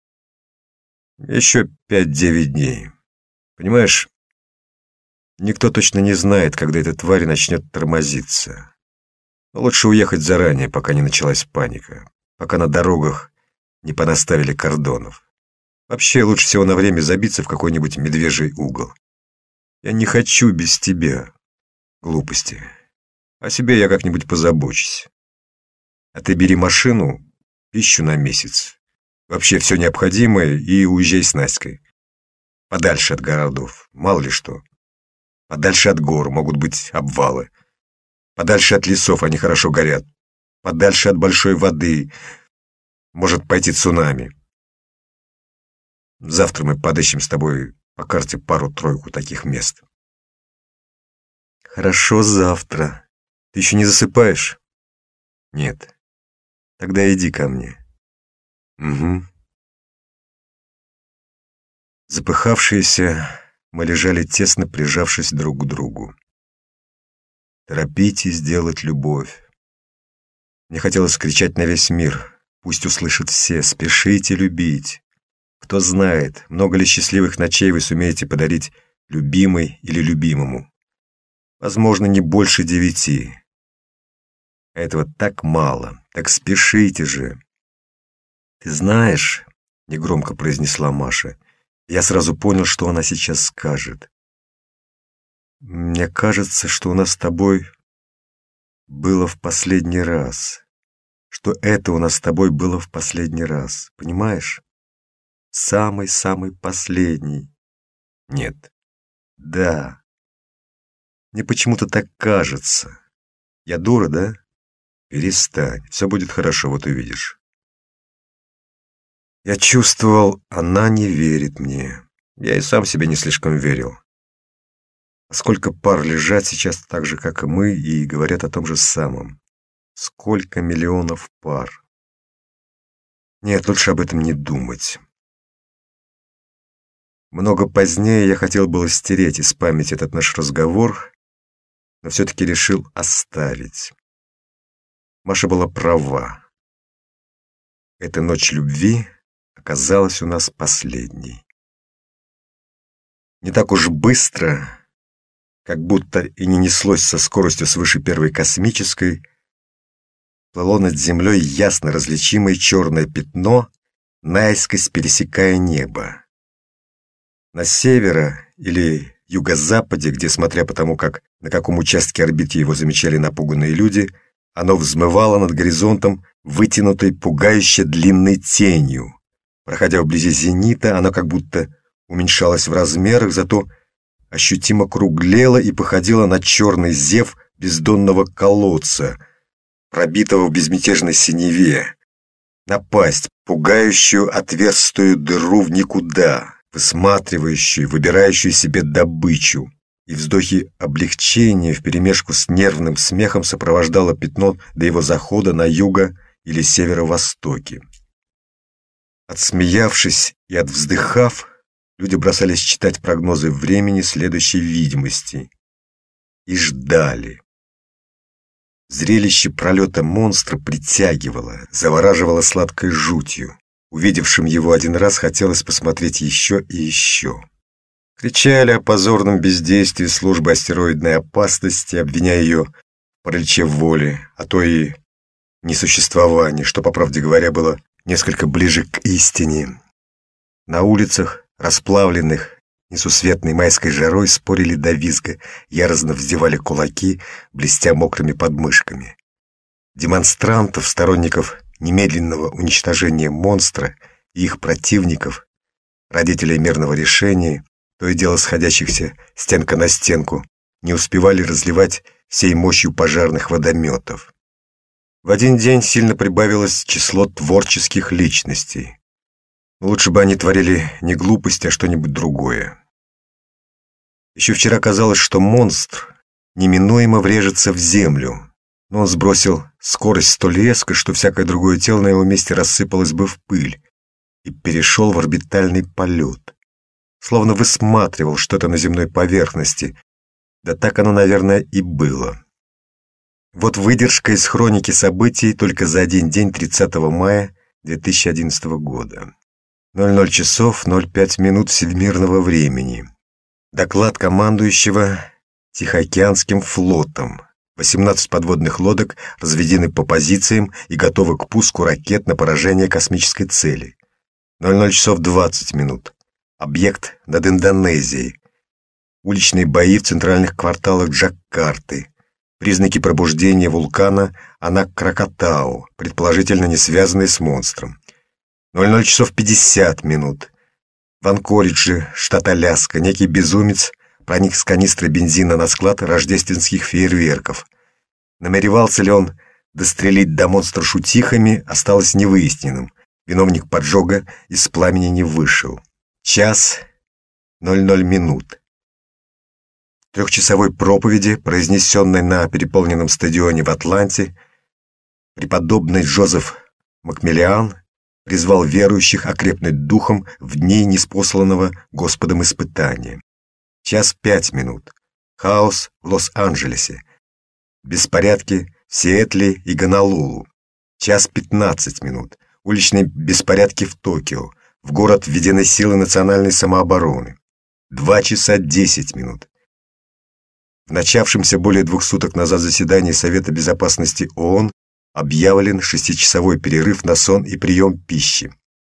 Еще пять-девять дней. Понимаешь, никто точно не знает, когда эта тварь начнет тормозиться. Но лучше уехать заранее, пока не началась паника, пока на дорогах не понаставили кордонов. Вообще, лучше всего на время забиться в какой-нибудь медвежий угол. Я не хочу без тебя. Глупости. О себе я как-нибудь позабочусь. А ты бери машину, пищу на месяц. Вообще все необходимое и уезжай с Настей. Подальше от городов, мало ли что. Подальше от гор, могут быть обвалы. Подальше от лесов, они хорошо горят. Подальше от большой воды, может пойти цунами. Завтра мы подыщем с тобой по карте пару-тройку таких мест. Хорошо, завтра. Ты еще не засыпаешь? Нет. Тогда иди ко мне. Угу. Запыхавшиеся, мы лежали тесно прижавшись друг к другу. Торопитесь делать любовь. Мне хотелось кричать на весь мир. Пусть услышат все. Спешите любить. Кто знает, много ли счастливых ночей вы сумеете подарить любимой или любимому. Возможно, не больше девяти. А этого так мало. Так спешите же. Ты знаешь, негромко произнесла Маша. Я сразу понял, что она сейчас скажет. Мне кажется, что у нас с тобой было в последний раз. Что это у нас с тобой было в последний раз. Понимаешь? Самый-самый последний. Нет. Да. Мне почему-то так кажется. Я дура, да? Перестань. Все будет хорошо, вот увидишь. Я чувствовал, она не верит мне. Я и сам себе не слишком верил. А сколько пар лежат сейчас так же, как и мы, и говорят о том же самом. Сколько миллионов пар. Нет, лучше об этом не думать. Много позднее я хотел было стереть из памяти этот наш разговор, но все-таки решил оставить. Маша была права. Эта ночь любви оказалась у нас последней. Не так уж быстро, как будто и не неслось со скоростью свыше первой космической, плыло над землей ясно различимое черное пятно, наискось пересекая небо. На северо или юго-западе, где, смотря по тому, как на каком участке орбиты его замечали напуганные люди, оно взмывало над горизонтом вытянутой, пугающе длинной тенью. Проходя вблизи зенита, оно как будто уменьшалось в размерах, зато ощутимо круглело и походило на черный зев бездонного колодца, пробитого в безмятежной синеве, на пасть, пугающую отверстую дыру в никуда, высматривающую, выбирающую себе добычу, и вздохи облегчения вперемешку с нервным смехом сопровождало пятно до его захода на юго- или северо-востоке. Отсмеявшись и отвздыхав, люди бросались читать прогнозы времени следующей видимости и ждали. Зрелище пролета монстра притягивало, завораживало сладкой жутью. Увидевшим его один раз хотелось посмотреть еще и еще. Кричали о позорном бездействии службы астероидной опасности, обвиняя ее в параличе воли, а то и несуществовании, что, по правде говоря, было несколько ближе к истине. На улицах, расплавленных несусветной майской жарой спорили до визга, яростно вздевали кулаки, блестя мокрыми подмышками. Демонстрантов, сторонников немедленного уничтожения монстра и их противников, родителей мирного решения, то и дело сходящихся стенка на стенку, не успевали разливать всей мощью пожарных водометов. В один день сильно прибавилось число творческих личностей. Но лучше бы они творили не глупость, а что-нибудь другое. Еще вчера казалось, что монстр неминуемо врежется в землю, но он сбросил скорость столь резко, что всякое другое тело на его месте рассыпалось бы в пыль и перешел в орбитальный полет, словно высматривал что-то на земной поверхности. Да так оно, наверное, и было. Вот выдержка из хроники событий только за один день тридцатого мая две тысячи одиннадцатого года. ноль ноль часов ноль пять минут всемирного времени. Доклад командующего Тихоокеанским флотом. восемнадцать подводных лодок разведены по позициям и готовы к пуску ракет на поражение космической цели. ноль ноль часов двадцать минут. Объект над Индонезией. Уличные бои в центральных кварталах Джакарты. Признаки пробуждения вулкана Анак-Кракатау, предположительно не связанные с монстром. ноль ноль часов пятьдесят минут. В Анкоридже, штат Аляска, некий безумец проник с канистры бензина на склад рождественских фейерверков. Намеревался ли он дострелить до монстра шутихами, осталось невыясненным. Виновник поджога из пламени не вышел. Час ноль ноль минут. Трехчасовой проповеди, произнесенной на переполненном стадионе в Атланте, преподобный Джозеф Макмиллиан призвал верующих окрепнуть духом в дни неспосланного Господом испытания. Час пять минут. Хаос в Лос-Анджелесе. Беспорядки в Сиэтле и Гонолулу. Час пятнадцать минут. Уличные беспорядки в Токио. В город введены силы национальной самообороны. Два часа десять минут. В начавшемся более двух суток назад заседании Совета Безопасности ООН объявлен шестичасовой перерыв на сон и прием пищи.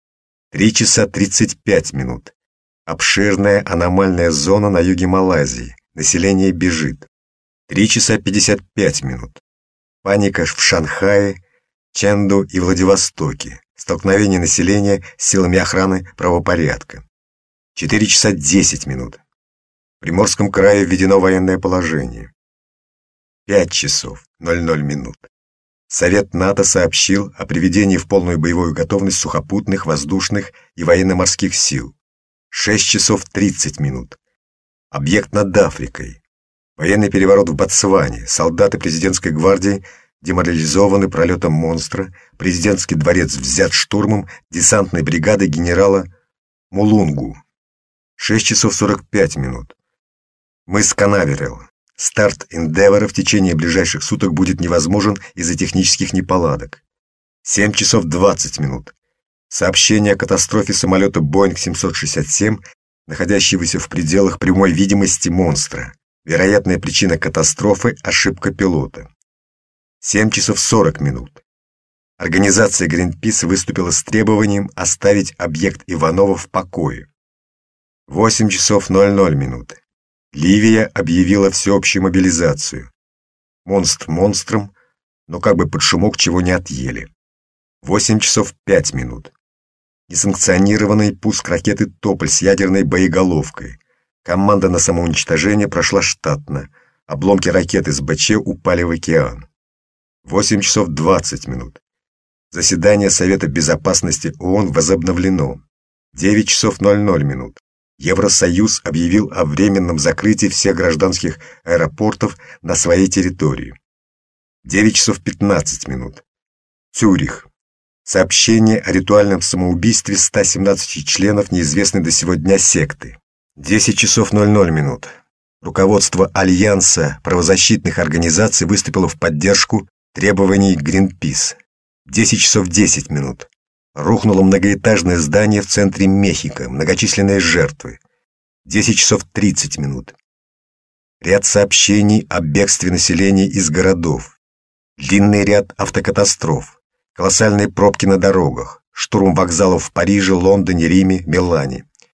Три часа тридцать пять минут. Обширная аномальная зона на юге Малайзии. Население бежит. Три часа пятьдесят пять минут. Паника в Шанхае, Чэнду и Владивостоке. Столкновение населения с силами охраны правопорядка. Четыре часа десять минут. В Приморском крае введено военное положение. Пять часов ноль ноль минут. Совет НАТО сообщил о приведении в полную боевую готовность сухопутных, воздушных и военно-морских сил. Шесть часов тридцать минут. Объект над Африкой. Военный переворот в Ботсване. Солдаты президентской гвардии деморализованы пролетом монстра. Президентский дворец взят штурмом десантной бригады генерала Мулунгу. Шесть часов сорок пять минут. Мыс Канаверал. Старт Эндевора в течение ближайших суток будет невозможен из-за технических неполадок. Семь часов двадцать минут. Сообщение о катастрофе самолета Боинг семьсот шестьдесят семь, находящегося в пределах прямой видимости монстра. Вероятная причина катастрофы – ошибка пилота. Семь часов сорок минут. Организация Greenpeace выступила с требованием оставить объект Иванова в покое. Восемь часов ноль ноль минут. Ливия объявила всеобщую мобилизацию. Монстр монстром, но как бы под шумок чего не отъели. Восемь часов пять минут. Несанкционированный пуск ракеты «Тополь» с ядерной боеголовкой. Команда на самоуничтожение прошла штатно. Обломки ракеты с БЧ упали в океан. Восемь часов двадцать минут. Заседание Совета Безопасности ООН возобновлено. Девять часов ноль ноль минут. Евросоюз объявил о временном закрытии всех гражданских аэропортов на своей территории. девять часов пятнадцать минут. Цюрих. Сообщение о ритуальном самоубийстве ста семнадцати членов неизвестной до сего дня секты. десять часов ноль ноль минут. Руководство Альянса правозащитных организаций выступило в поддержку требований Greenpeace. десять часов десять минут. Рухнуло многоэтажное здание в центре Мехико, многочисленные жертвы. десять часов тридцать минут. Ряд сообщений о бегстве населения из городов. Длинный ряд автокатастроф. Колоссальные пробки на дорогах. Штурм вокзалов в Париже, Лондоне, Риме, Милане.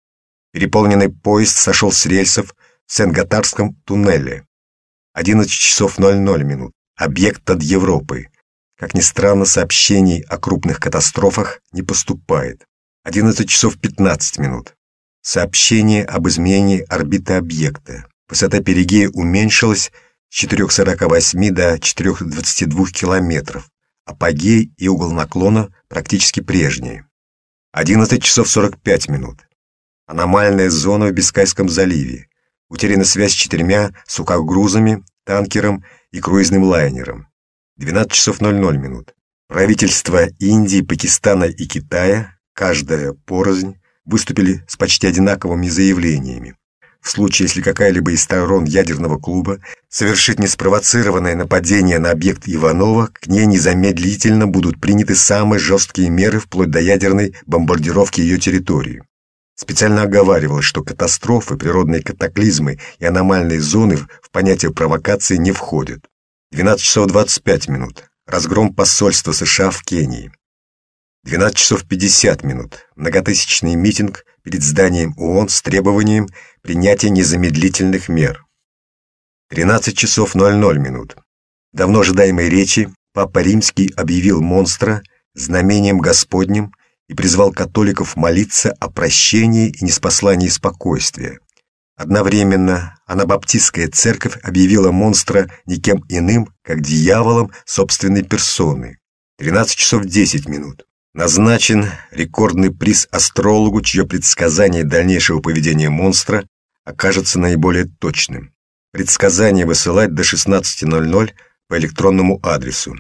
Переполненный поезд сошел с рельсов в Сен-Готардском туннеле. одиннадцать часов ноль ноль минут. Объект над Европой. Как ни странно, сообщений о крупных катастрофах не поступает. одиннадцать часов пятнадцать минут. Сообщение об изменении орбиты объекта. Высота перигея уменьшилась с четырёх сорока восьми до четырёх двадцати двух километров. Апогей и угол наклона практически прежние. одиннадцать часов сорок пять минут. Аномальная зона в Бискайском заливе. Утеряна связь с четырьмя сухогрузами, танкером и круизным лайнером. двенадцать часов ноль ноль минут. Правительства Индии, Пакистана и Китая, каждая порознь, выступили с почти одинаковыми заявлениями. В случае, если какая-либо из сторон ядерного клуба совершит неспровоцированное нападение на объект Иванова, к ней незамедлительно будут приняты самые жесткие меры вплоть до ядерной бомбардировки ее территории. Специально оговаривалось, что катастрофы, природные катаклизмы и аномальные зоны в понятие провокации не входят. двенадцать часов двадцать пять минут. Разгром посольства США в Кении. двенадцать часов пятьдесят минут. Многотысячный митинг перед зданием ООН с требованием принятия незамедлительных мер. тринадцать часов ноль ноль минут. В давно ожидаемой речи Папа Римский объявил монстра знамением Господним и призвал католиков молиться о прощении и неспослании спокойствия. Одновременно Анабаптистская церковь объявила монстра никем иным, как дьяволом собственной персоны. тринадцать часов десять минут. Назначен рекордный приз астрологу, чье предсказание дальнейшего поведения монстра окажется наиболее точным. Предсказание высылать до шестнадцати ноль ноль по электронному адресу.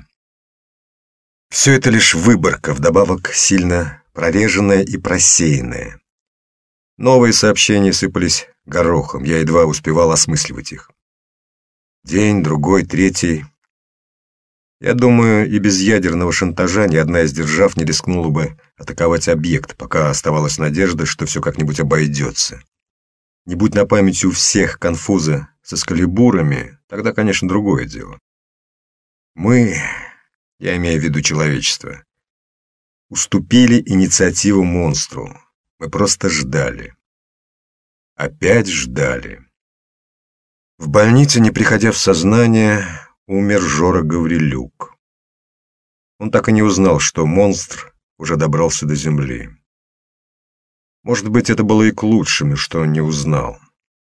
Все это лишь выборка, вдобавок сильно прореженная и просеянная. Новые сообщения сыпались горохом, я едва успевал осмысливать их. День, другой, третий. Я думаю, и без ядерного шантажа ни одна из держав не рискнула бы атаковать объект, пока оставалась надежда, что все как-нибудь обойдется. Не будь на памяти у всех конфуза с эскалибурами, тогда, конечно, другое дело. Мы, я имею в виду человечество, уступили инициативу монстру. Мы просто ждали. Опять ждали. В больнице, не приходя в сознание, умер Жора Гаврилюк. Он так и не узнал, что монстр уже добрался до земли. Может быть, это было и к лучшему, что он не узнал.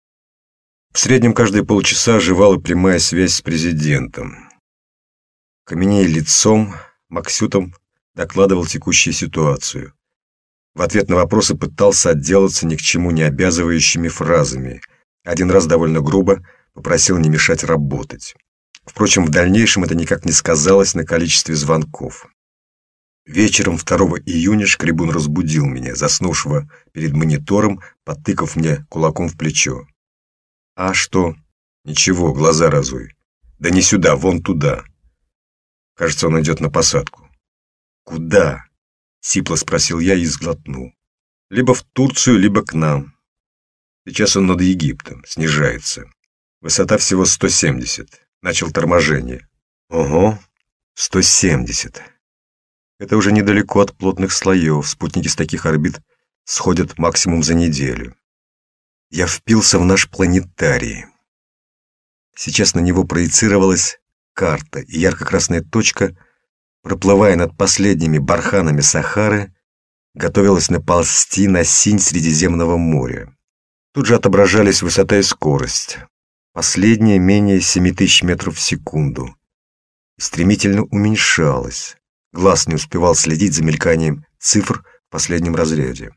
В среднем каждые полчаса оживала прямая связь с президентом. Каменея лицом, Максютов докладывал текущую ситуацию. В ответ на вопросы пытался отделаться ни к чему не обязывающими фразами. Один раз довольно грубо попросил не мешать работать. Впрочем, в дальнейшем это никак не сказалось на количестве звонков. Вечером второго июня Шкребун разбудил меня, заснувшего перед монитором, потыкав мне кулаком в плечо. «А что?» «Ничего, глаза разуй». «Да не сюда, вон туда». Кажется, он идет на посадку. «Куда?» — сипло спросил я и сглотнул. «Либо в Турцию, либо к нам. Сейчас он над Египтом, снижается. Высота всего сто семьдесят. Начал торможение». «Ого, сто семьдесят. Это уже недалеко от плотных слоев. Спутники с таких орбит сходят максимум за неделю». Я впился в наш планетарий. Сейчас на него проецировалась карта, и ярко-красная точка, проплывая над последними барханами Сахары, готовилась наползти на синь Средиземного моря. Тут же отображались высота и скорость. Последняя менее семи тысяч метров в секунду. И стремительно уменьшалась. Глаз не успевал следить за мельканием цифр в последнем разряде.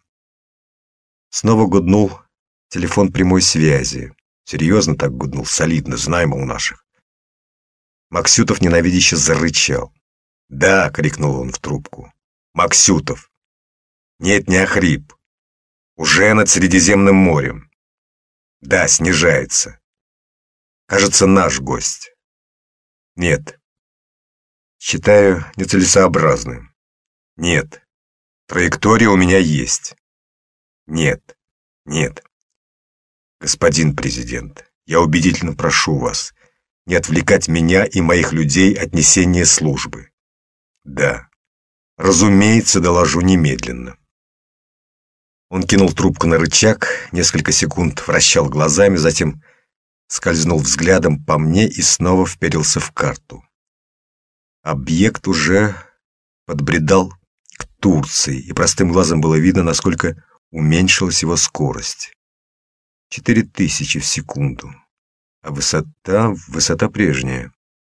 Снова гуднул телефон прямой связи. Серьезно так гуднул, солидно, знаемо у наших. Максютов ненавидяще зарычал. «Да!» — крикнул он в трубку. «Максютов!» «Нет, не охрип. Уже над Средиземным морем. Да, снижается. Кажется, наш гость. Нет. Считаю нецелесообразным. Нет. Траектория у меня есть. Нет. Нет. Господин президент, я убедительно прошу вас не отвлекать меня и моих людей от несения службы. Да. Разумеется, доложу немедленно. Он кинул трубку на рычаг, несколько секунд вращал глазами, затем скользнул взглядом по мне и снова вперился в карту. Объект уже подбредал к Турции, и простым глазом было видно, насколько уменьшилась его скорость. Четыре тысячи в секунду, а высота, высота прежняя.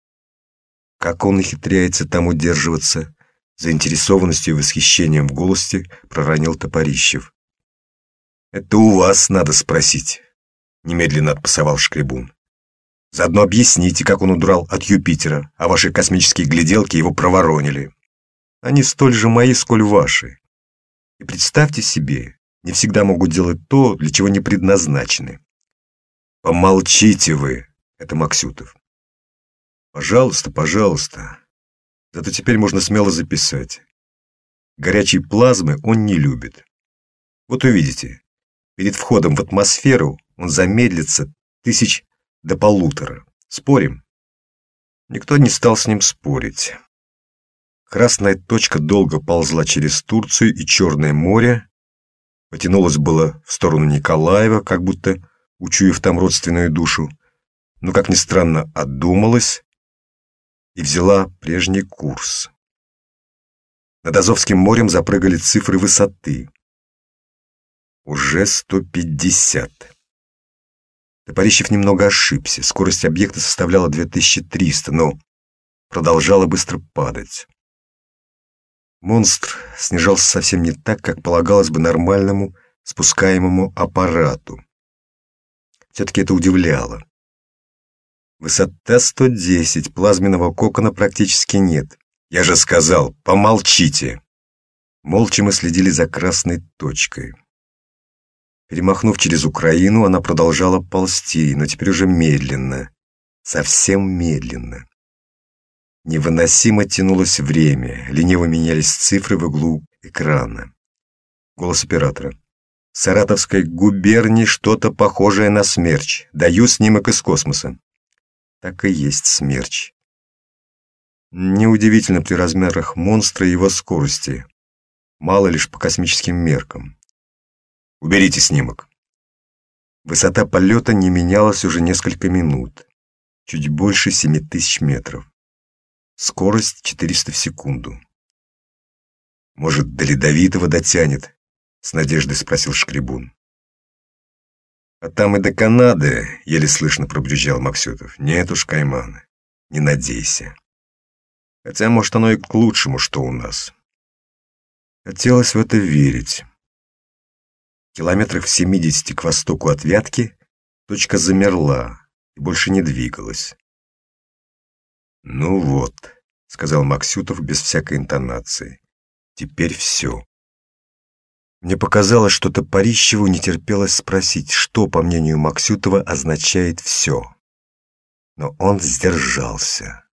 Как он ухитряется там удерживаться? Заинтересованностью и восхищением в голосе проронил Топорищев. «Это у вас надо спросить», — немедленно отпасовал Шкребун. «Заодно объясните, как он удрал от Юпитера, а ваши космические гляделки его проворонили. Они столь же мои, сколь ваши. И представьте себе, не всегда могут делать то, для чего не предназначены». «Помолчите вы», — это Максютов. «Пожалуйста, пожалуйста. Зато теперь можно смело записать. Горячей плазмы он не любит. Вот увидите, перед входом в атмосферу он замедлится тысяч до полутора. Спорим?» Никто не стал с ним спорить. Красная точка долго ползла через Турцию и Черное море, потянулась было в сторону Николаева, как будто учуяв там родственную душу, но, как ни странно, отдумалась и взяла прежний курс. Над Азовским морем запрыгали цифры высоты. Уже сто пятьдесят. Топорищев немного ошибся. Скорость объекта составляла две тысячи триста, но продолжала быстро падать. Монстр снижался совсем не так, как полагалось бы нормальному спускаемому аппарату. Все-таки это удивляло. Высота сто десять, плазменного кокона практически нет. Я же сказал, помолчите. Молча мы следили за красной точкой. Перемахнув через Украину, она продолжала ползти, но теперь уже медленно, совсем медленно. Невыносимо тянулось время, лениво менялись цифры в углу экрана. Голос оператора. «В Саратовской губернии что-то похожее на смерч. Даю снимок из космоса». Так и есть смерч. Неудивительно при размерах монстра и его скорости. Мало лишь по космическим меркам. «Уберите снимок». Высота полета не менялась уже несколько минут. Чуть больше семи тысяч метров. Скорость четыреста в секунду. «Может, до Ледовитого дотянет?» — с надеждой спросил Шкребун. «А там и до Канады», — еле слышно пробрюзжал Максютов. «Нет уж, Кайман, не надейся. Хотя, может, оно и к лучшему, что у нас». Хотелось в это верить. Километрах в семидесяти к востоку от Вятки точка замерла и больше не двигалась. «Ну вот», — сказал Максютов без всякой интонации, — «теперь все». Мне показалось, что Топорищеву не терпелось спросить, что, по мнению Максютова, означает «все». Но он сдержался.